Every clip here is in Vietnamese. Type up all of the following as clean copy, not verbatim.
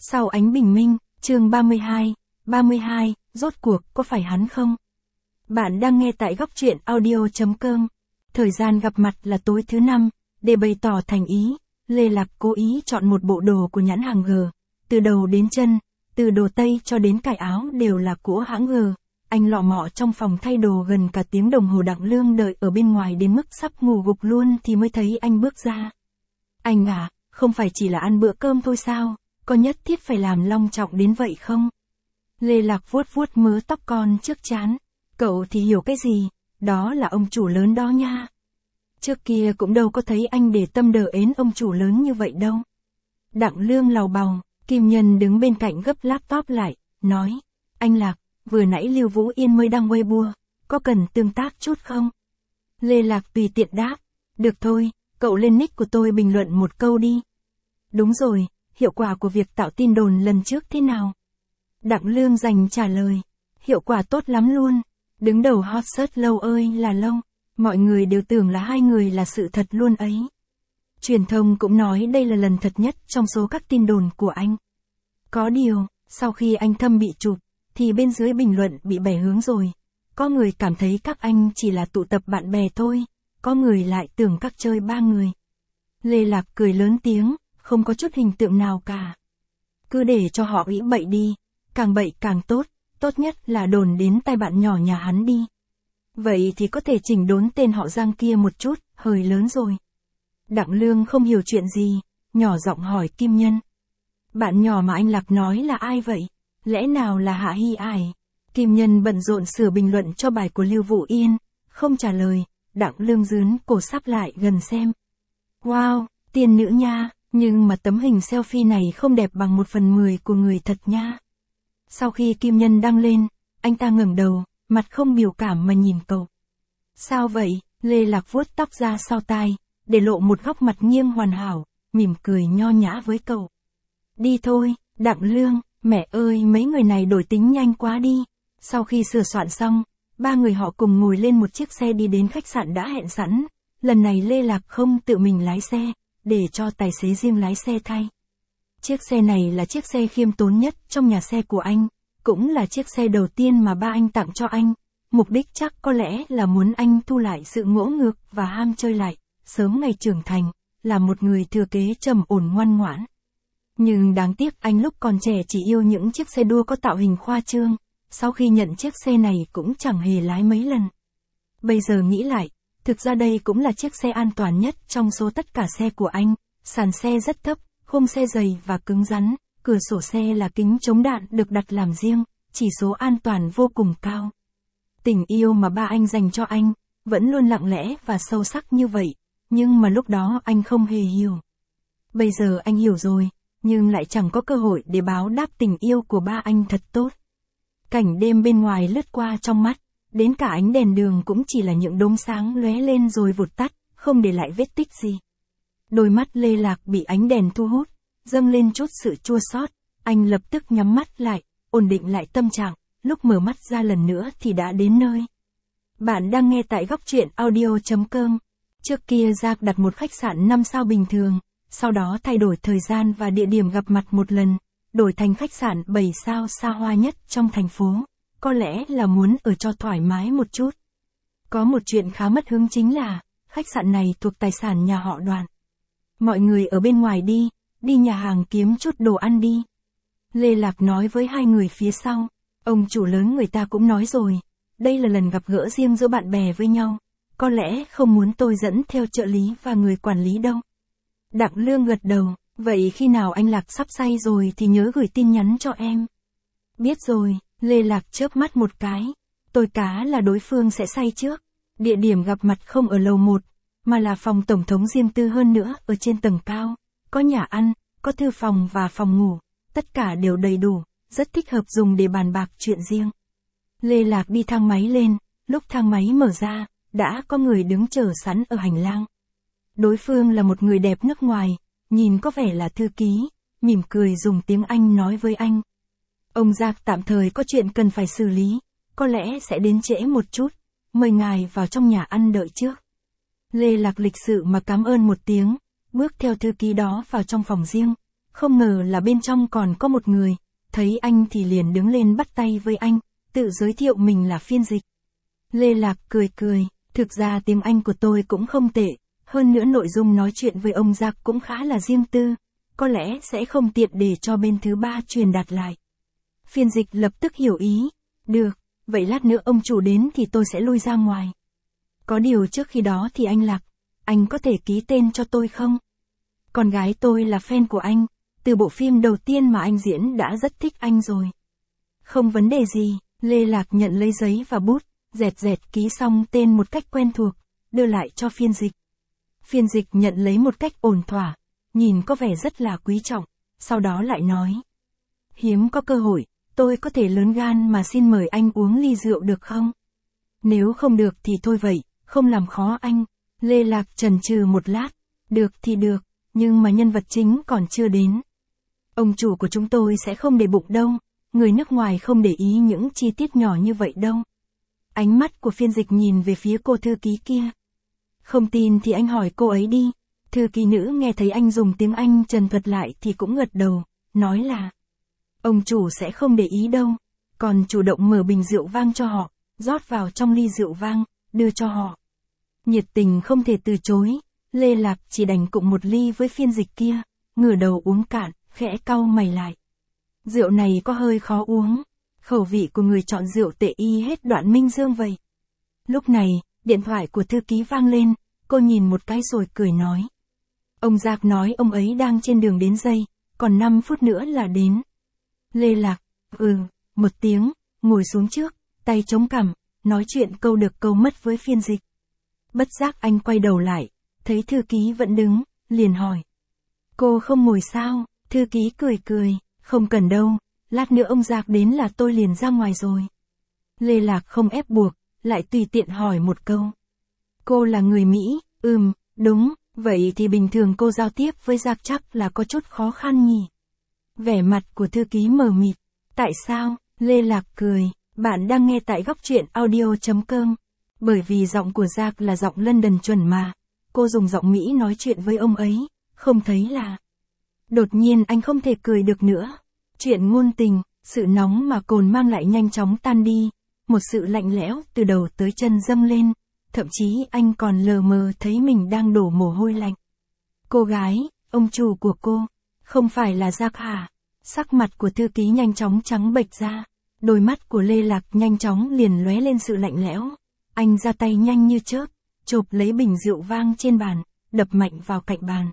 Sau ánh bình minh, chương 32, rốt cuộc có phải hắn không? Bạn đang nghe tại góc truyện audio.com. Thời gian gặp mặt là tối thứ 5, để bày tỏ thành ý, Lê Lạc cố ý chọn một bộ đồ của nhãn hàng G. Từ đầu đến chân, từ đồ tây cho đến cài áo đều là của hãng G. Anh lọ mọ trong phòng thay đồ gần cả tiếng đồng hồ. Đặng Lương đợi ở bên ngoài đến mức sắp ngủ gục luôn thì mới thấy anh bước ra. Anh à, không phải chỉ là ăn bữa cơm thôi sao, có nhất thiết phải làm long trọng đến vậy không? Lê Lạc vuốt vuốt mớ tóc con trước trán. Cậu thì hiểu cái gì, đó là ông chủ lớn đó nha. Trước kia cũng đâu có thấy anh để tâm đờ ến ông chủ lớn như vậy đâu. Đặng Lương làu bàu, Kim Nhân đứng bên cạnh gấp laptop lại, nói, anh Lạc, vừa nãy Lưu Vũ Yên mới đăng Weibo, có cần tương tác chút không? Lê Lạc tùy tiện đáp, được thôi, cậu lên nick của tôi bình luận một câu đi. Đúng rồi, hiệu quả của việc tạo tin đồn lần trước thế nào? Đặng Lương dành trả lời, hiệu quả tốt lắm luôn, đứng đầu hot search lâu ơi là lâu, mọi người đều tưởng là hai người là sự thật luôn ấy. Truyền thông cũng nói đây là lần thật nhất trong số các tin đồn của anh. Có điều, sau khi anh Thâm bị chụp, thì bên dưới bình luận bị bẻ hướng rồi. Có người cảm thấy các anh chỉ là tụ tập bạn bè thôi, có người lại tưởng các chơi ba người. Lê Lạc cười lớn tiếng, không có chút hình tượng nào cả. Cứ để cho họ nghĩ bậy đi, càng bậy càng tốt, tốt nhất là đồn đến tai bạn nhỏ nhà hắn đi. Vậy thì có thể chỉnh đốn tên họ Giang kia một chút, hơi lớn rồi. Đặng Lương không hiểu chuyện gì, nhỏ giọng hỏi Kim Nhân. Bạn nhỏ mà anh Lạc nói là ai vậy? Lẽ nào là Hạ Hy Ải? Kim Nhân bận rộn sửa bình luận cho bài của Lưu Vũ Yên, không trả lời. Đặng Lương dướn cổ sắp lại gần xem. Wow, tiên nữ nha, nhưng mà tấm hình selfie này không đẹp bằng 1/10 của người thật nha. Sau khi Kim Nhân đăng lên, anh ta ngẩng đầu, mặt không biểu cảm mà nhìn cậu. Sao vậy? Lê Lạc vuốt tóc ra sau tai, để lộ một góc mặt nghiêng hoàn hảo, mỉm cười nho nhã với cậu. Đi thôi, Đặng Lương, mẹ ơi mấy người này đổi tính nhanh quá đi. Sau khi sửa soạn xong, ba người họ cùng ngồi lên một chiếc xe đi đến khách sạn đã hẹn sẵn. Lần này Lê Lạc không tự mình lái xe, để cho tài xế riêng lái xe thay. Chiếc xe này là chiếc xe khiêm tốn nhất trong nhà xe của anh, cũng là chiếc xe đầu tiên mà ba anh tặng cho anh. Mục đích chắc có lẽ là muốn anh thu lại sự ngỗ ngược và ham chơi lại, sớm ngày trưởng thành, là một người thừa kế trầm ổn ngoan ngoãn. Nhưng đáng tiếc anh lúc còn trẻ chỉ yêu những chiếc xe đua có tạo hình khoa trương, sau khi nhận chiếc xe này cũng chẳng hề lái mấy lần. Bây giờ nghĩ lại, thực ra đây cũng là chiếc xe an toàn nhất trong số tất cả xe của anh, sàn xe rất thấp, khung xe dày và cứng rắn, cửa sổ xe là kính chống đạn được đặt làm riêng, chỉ số an toàn vô cùng cao. Tình yêu mà ba anh dành cho anh, vẫn luôn lặng lẽ và sâu sắc như vậy, nhưng mà lúc đó anh không hề hiểu. Bây giờ anh hiểu rồi, nhưng lại chẳng có cơ hội để báo đáp tình yêu của ba anh thật tốt. Cảnh đêm bên ngoài lướt qua trong mắt, đến cả ánh đèn đường cũng chỉ là những đốm sáng lóe lên rồi vụt tắt, không để lại vết tích gì. Đôi mắt Lê Lạc bị ánh đèn thu hút, dâng lên chút sự chua xót. Anh lập tức nhắm mắt lại, ổn định lại tâm trạng, lúc mở mắt ra lần nữa thì đã đến nơi. Bạn đang nghe tại góc truyện audio.com. Trước kia Giang đặt một khách sạn 5 sao bình thường, sau đó thay đổi thời gian và địa điểm gặp mặt một lần, đổi thành khách sạn 7 sao xa hoa nhất trong thành phố, có lẽ là muốn ở cho thoải mái một chút. Có một chuyện khá mất hứng chính là, khách sạn này thuộc tài sản nhà họ Đoàn. Mọi người ở bên ngoài đi nhà hàng kiếm chút đồ ăn đi. Lê Lạc nói với hai người phía sau, ông chủ lớn người ta cũng nói rồi, đây là lần gặp gỡ riêng giữa bạn bè với nhau, có lẽ không muốn tôi dẫn theo trợ lý và người quản lý đâu. Đặng Lương gật đầu, vậy khi nào anh Lạc sắp say rồi thì nhớ gửi tin nhắn cho em. Biết rồi, Lê Lạc chớp mắt một cái, tôi cá là đối phương sẽ say trước. Địa điểm gặp mặt không ở lầu 1, mà là phòng tổng thống riêng tư hơn nữa ở trên tầng cao, có nhà ăn, có thư phòng và phòng ngủ, tất cả đều đầy đủ, rất thích hợp dùng để bàn bạc chuyện riêng. Lê Lạc đi thang máy lên, lúc thang máy mở ra, đã có người đứng chờ sẵn ở hành lang. Đối phương là một người đẹp nước ngoài, nhìn có vẻ là thư ký, mỉm cười dùng tiếng Anh nói với anh. Ông Giạc tạm thời có chuyện cần phải xử lý, có lẽ sẽ đến trễ một chút, mời ngài vào trong nhà ăn đợi trước. Lê Lạc lịch sự mà cảm ơn một tiếng, bước theo thư ký đó vào trong phòng riêng. không ngờ là bên trong còn có một người, thấy anh thì liền đứng lên bắt tay với anh, tự giới thiệu mình là phiên dịch. Lê Lạc cười cười, thực ra tiếng Anh của tôi cũng không tệ, hơn nữa nội dung nói chuyện với ông Giác cũng khá là riêng tư, có lẽ sẽ không tiện để cho bên thứ ba truyền đạt lại. Phiên dịch lập tức hiểu ý, được, vậy lát nữa ông chủ đến thì tôi sẽ lui ra ngoài. Có điều trước khi đó thì anh Lạc, anh có thể ký tên cho tôi không? Con gái tôi là fan của anh, từ bộ phim đầu tiên mà anh diễn đã rất thích anh rồi. Không vấn đề gì, Lê Lạc nhận lấy giấy và bút, dẹt ký xong tên một cách quen thuộc, đưa lại cho phiên dịch. Phiên dịch nhận lấy một cách ổn thỏa, nhìn có vẻ rất là quý trọng, sau đó lại nói. Hiếm có cơ hội, tôi có thể lớn gan mà xin mời anh uống ly rượu được không? Nếu không được thì thôi vậy, không làm khó anh. Lê Lạc chần chừ một lát, được thì được, nhưng mà nhân vật chính còn chưa đến. Ông chủ của chúng tôi sẽ không để bụng đâu, người nước ngoài không để ý những chi tiết nhỏ như vậy đâu. Ánh mắt của phiên dịch nhìn về phía cô thư ký kia. Không tin thì anh hỏi cô ấy đi. Thư ký nữ nghe thấy anh dùng tiếng Anh trần thuật lại thì cũng gật đầu, nói là ông chủ sẽ không để ý đâu, còn chủ động mở bình rượu vang cho họ, rót vào trong ly rượu vang, đưa cho họ. Nhiệt tình không thể từ chối, Lê Lạc chỉ đành cụng một ly với phiên dịch kia, ngửa đầu uống cạn, khẽ cau mày lại. Rượu này có hơi khó uống, khẩu vị của người chọn rượu tệ y hết Đoạn Minh Dương vậy. Lúc này, điện thoại của thư ký vang lên, cô nhìn một cái rồi cười nói. Ông Giác nói ông ấy đang trên đường đến dây, còn 5 phút nữa là đến. Lê Lạc, một tiếng, ngồi xuống trước, tay chống cằm, nói chuyện câu được câu mất với phiên dịch. Bất giác anh quay đầu lại, thấy thư ký vẫn đứng, liền hỏi. Cô không ngồi sao? Thư ký cười, không cần đâu, lát nữa ông Giác đến là tôi liền ra ngoài rồi. Lê Lạc không ép buộc, lại tùy tiện hỏi một câu. Cô là người Mỹ, đúng, vậy thì bình thường cô giao tiếp với Giác chắc là có chút khó khăn nhỉ? Vẻ mặt của thư ký mờ mịt. Tại sao? Lê Lạc cười, bạn đang nghe tại góc truyện audio.com. Bởi vì giọng của Giác là giọng London chuẩn mà, cô dùng giọng Mỹ nói chuyện với ông ấy, không thấy là... Đột nhiên anh không thể cười được nữa. Chuyện ngôn tình, sự nóng mà cồn mang lại nhanh chóng tan đi, một sự lạnh lẽo từ đầu tới chân dâng lên, thậm chí anh còn lờ mờ thấy mình đang đổ mồ hôi lạnh. Cô gái, ông chủ của cô, không phải là Giác hả? Sắc mặt của thư ký nhanh chóng trắng bệch ra, đôi mắt của Lê Lạc nhanh chóng liền lóe lên sự lạnh lẽo. Anh ra tay nhanh như chớp, chộp lấy bình rượu vang trên bàn, đập mạnh vào cạnh bàn.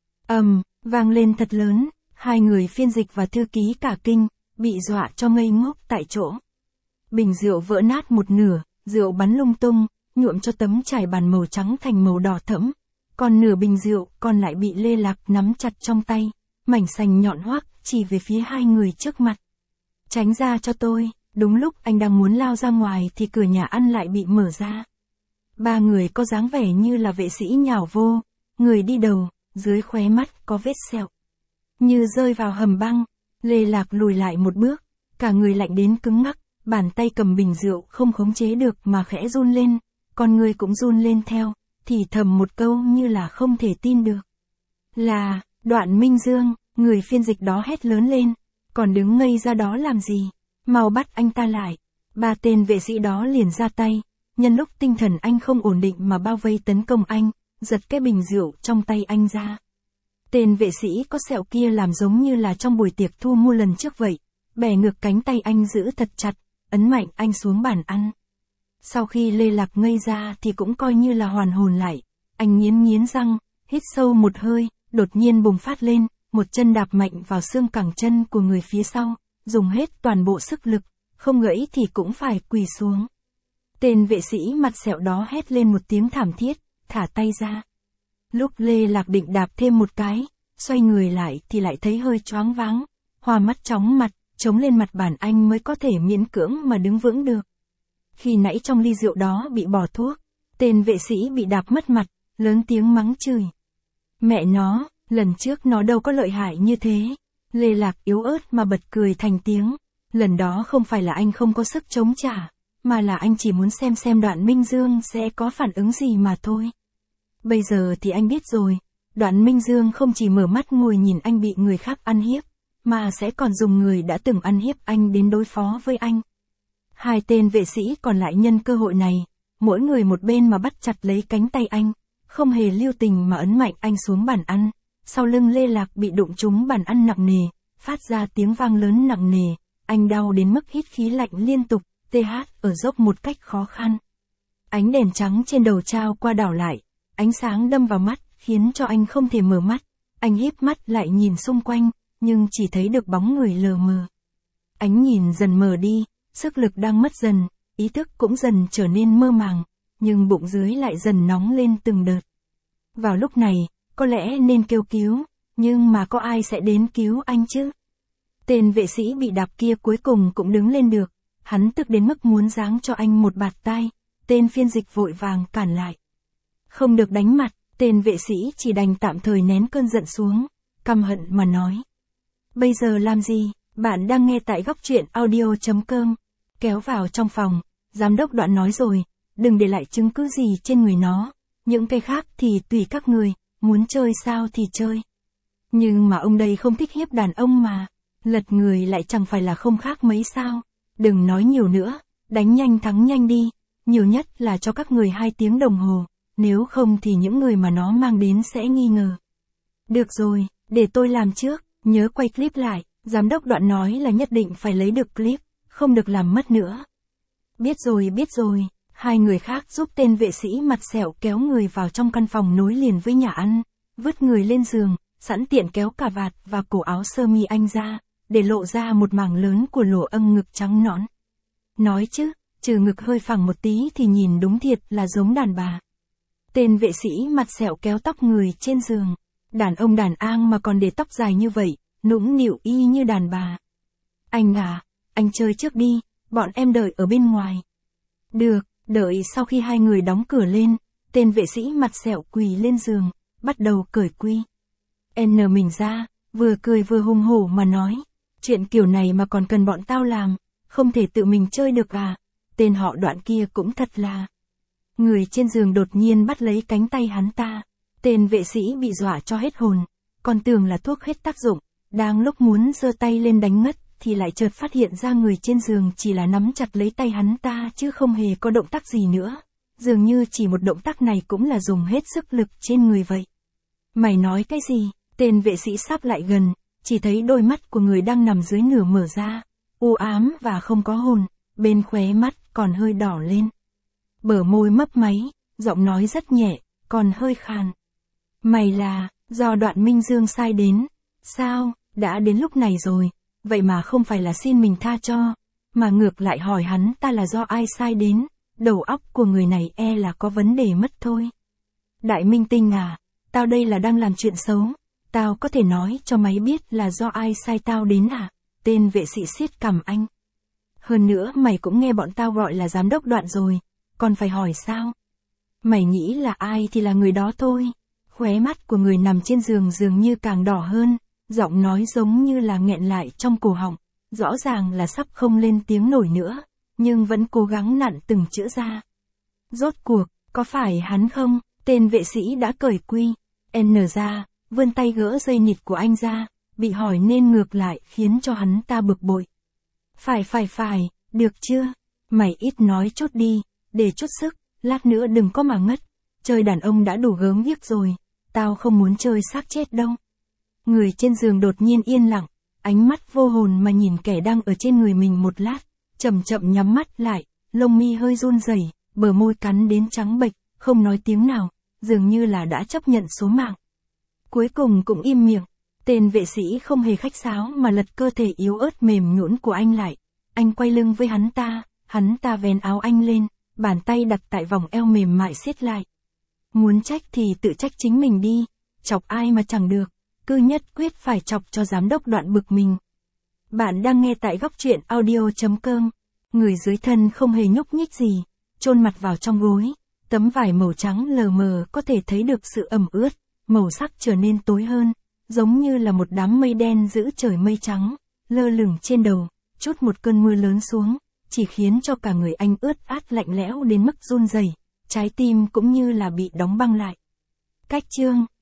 Vang lên thật lớn, hai người phiên dịch và thư ký cả kinh, bị dọa cho ngây ngốc tại chỗ. Bình rượu vỡ nát một nửa, rượu bắn lung tung, nhuộm cho tấm trải bàn màu trắng thành màu đỏ thẫm. Còn nửa bình rượu còn lại bị Lê Lạc nắm chặt trong tay, mảnh sành nhọn hoắt chỉ về phía hai người trước mặt. Tránh ra cho tôi. Đúng lúc anh đang muốn lao ra ngoài thì cửa nhà ăn lại bị mở ra. Ba người có dáng vẻ như là vệ sĩ nhào vô, người đi đầu, dưới khóe mắt có vết sẹo. Như rơi vào hầm băng, Lê Lạc lùi lại một bước, cả người lạnh đến cứng ngắc, bàn tay cầm bình rượu không khống chế được mà khẽ run lên, con người cũng run lên theo, thì thầm một câu như là không thể tin được. Là, Đoạn Minh Dương, người phiên dịch đó hét lớn lên, còn đứng ngây ra đó làm gì? Mau bắt anh ta lại. Ba tên vệ sĩ đó liền ra tay, nhân lúc tinh thần anh không ổn định mà bao vây tấn công anh, giật cái bình rượu trong tay anh ra. Tên vệ sĩ có sẹo kia làm giống như là trong buổi tiệc thu mua lần trước vậy, bẻ ngược cánh tay anh giữ thật chặt, ấn mạnh anh xuống bàn ăn. Sau khi Lê Lạc ngây ra thì cũng coi như là hoàn hồn lại, anh nghiến răng, hít sâu một hơi, đột nhiên bùng phát lên, một chân đạp mạnh vào xương cẳng chân của người phía sau. Dùng hết toàn bộ sức lực, không gãy thì cũng phải quỳ xuống. Tên vệ sĩ mặt sẹo đó hét lên một tiếng thảm thiết, thả tay ra. Lúc Lê Lạc định đạp thêm một cái, xoay người lại thì lại thấy hơi choáng váng, hoa mắt chóng mặt, chống lên mặt bàn anh mới có thể miễn cưỡng mà đứng vững được. Khi nãy trong ly rượu đó bị bỏ thuốc, tên vệ sĩ bị đạp mất mặt, lớn tiếng mắng chửi. Mẹ nó, lần trước nó đâu có lợi hại như thế. Lê Lạc yếu ớt mà bật cười thành tiếng. Lần đó không phải là anh không có sức chống trả, mà là anh chỉ muốn xem Đoạn Minh Dương sẽ có phản ứng gì mà thôi. Bây giờ thì anh biết rồi, Đoạn Minh Dương không chỉ mở mắt ngồi nhìn anh bị người khác ăn hiếp, mà sẽ còn dùng người đã từng ăn hiếp anh đến đối phó với anh. Hai tên vệ sĩ còn lại nhân cơ hội này, mỗi người một bên mà bắt chặt lấy cánh tay anh, không hề lưu tình mà ấn mạnh anh xuống bàn ăn. Sau lưng Lê Lạc bị đụng trúng bàn ăn nặng nề, phát ra tiếng vang lớn nặng nề, anh đau đến mức hít khí lạnh liên tục, ở dốc một cách khó khăn. Ánh đèn trắng trên đầu trao qua đảo lại, ánh sáng đâm vào mắt, khiến cho anh không thể mở mắt. Anh híp mắt lại nhìn xung quanh, nhưng chỉ thấy được bóng người lờ mờ. Ánh nhìn dần mờ đi, sức lực đang mất dần, ý thức cũng dần trở nên mơ màng, nhưng bụng dưới lại dần nóng lên từng đợt. Vào lúc này, có lẽ nên kêu cứu, nhưng mà có ai sẽ đến cứu anh chứ? Tên vệ sĩ bị đạp kia cuối cùng cũng đứng lên được, hắn tức đến mức muốn giáng cho anh một bạt tai, tên phiên dịch vội vàng cản lại. Không được đánh mặt, tên vệ sĩ chỉ đành tạm thời nén cơn giận xuống, căm hận mà nói. Bây giờ làm gì? Bạn đang nghe tại góc truyện audio.com. Kéo vào trong phòng, giám đốc Đoạn nói rồi, đừng để lại chứng cứ gì trên người nó, những cái khác thì tùy các người, muốn chơi sao thì chơi. Nhưng mà ông đây không thích hiếp đàn ông mà, lật người lại chẳng phải là không khác mấy sao. Đừng nói nhiều nữa, đánh nhanh thắng nhanh đi, nhiều nhất là cho các người 2 tiếng đồng hồ, nếu không thì những người mà nó mang đến sẽ nghi ngờ. Được rồi, để tôi làm trước, nhớ quay clip lại, giám đốc Đoạn nói là nhất định phải lấy được clip, không được làm mất nữa. Biết rồi, hai người khác giúp tên vệ sĩ mặt sẹo kéo người vào trong căn phòng nối liền với nhà ăn, vứt người lên giường, sẵn tiện kéo cà vạt và cổ áo sơ mi anh ra, để lộ ra một mảng lớn của lỗ âng ngực trắng nõn. Nói chứ, trừ ngực hơi phẳng một tí thì nhìn đúng thiệt là giống đàn bà. Tên vệ sĩ mặt sẹo kéo tóc người trên giường, đàn ông đàn ang mà còn để tóc dài như vậy, nũng nịu y như đàn bà. Anh à, anh chơi trước đi, bọn em đợi ở bên ngoài. Được, đợi sau khi hai người đóng cửa lên, tên vệ sĩ mặt sẹo quỳ lên giường, bắt đầu cởi quy. Mình ra, vừa cười vừa hùng hổ mà nói, chuyện kiểu này mà còn cần bọn tao làm, không thể tự mình chơi được à, tên họ Đoạn kia cũng thật là. Người trên giường đột nhiên bắt lấy cánh tay hắn ta, tên vệ sĩ bị dọa cho hết hồn, còn tưởng là thuốc hết tác dụng, đang lúc muốn giơ tay lên đánh ngất, thì lại chợt phát hiện ra người trên giường chỉ là nắm chặt lấy tay hắn ta chứ không hề có động tác gì nữa, dường như chỉ một động tác này cũng là dùng hết sức lực trên người vậy. Mày nói cái gì? Tên vệ sĩ sắp lại gần, chỉ thấy đôi mắt của người đang nằm dưới nửa mở ra, u ám và không có hồn, bên khóe mắt còn hơi đỏ lên. Bờ môi mấp máy, giọng nói rất nhẹ, còn hơi khàn. Mày là, do Đoạn Minh Dương sai đến, sao, đã đến lúc này rồi, vậy mà không phải là xin mình tha cho, mà ngược lại hỏi hắn ta là do ai sai đến, đầu óc của người này là có vấn đề mất thôi. Đại minh tinh à, tao đây là đang làm chuyện xấu, tao có thể nói cho mày biết là do ai sai tao đến à? Tên vệ sĩ siết cằm anh. Hơn nữa mày cũng nghe bọn tao gọi là giám đốc Đoạn rồi, còn phải hỏi sao? Mày nghĩ là ai thì là người đó thôi. Khóe mắt của người nằm trên giường dường như càng đỏ hơn, giọng nói giống như là nghẹn lại trong cổ họng, rõ ràng là sắp không lên tiếng nổi nữa, nhưng vẫn cố gắng nặn từng chữ ra. Rốt cuộc, có phải hắn không? Tên vệ sĩ đã cởi quy, ra, vươn tay gỡ dây nịt của anh ra, bị hỏi nên ngược lại khiến cho hắn ta bực bội. Phải, được chưa? Mày ít nói chút đi, để chút sức, lát nữa đừng có mà ngất. Chơi đàn ông đã đủ gớm ghiếc rồi, tao không muốn chơi xác chết đâu. Người trên giường đột nhiên yên lặng, ánh mắt vô hồn mà nhìn kẻ đang ở trên người mình một lát, chậm chậm nhắm mắt lại, lông mi hơi run rẩy, bờ môi cắn đến trắng bệch, không nói tiếng nào, dường như là đã chấp nhận số mạng. Cuối cùng cũng im miệng, tên vệ sĩ không hề khách sáo mà lật cơ thể yếu ớt mềm nhũn của anh lại. Anh quay lưng với hắn ta vén áo anh lên, bàn tay đặt tại vòng eo mềm mại siết lại. Muốn trách thì tự trách chính mình đi, chọc ai mà chẳng được, cứ nhất quyết phải chọc cho giám đốc Đoạn bực mình. Bạn đang nghe tại góc truyện audio.com, người dưới thân không hề nhúc nhích gì, chôn mặt vào trong gối, tấm vải màu trắng lờ mờ có thể thấy được sự ẩm ướt, màu sắc trở nên tối hơn, giống như là một đám mây đen giữ trời mây trắng, lơ lửng trên đầu, chút một cơn mưa lớn xuống, chỉ khiến cho cả người anh ướt át lạnh lẽo đến mức run rẩy, trái tim cũng như là bị đóng băng lại. Cách chương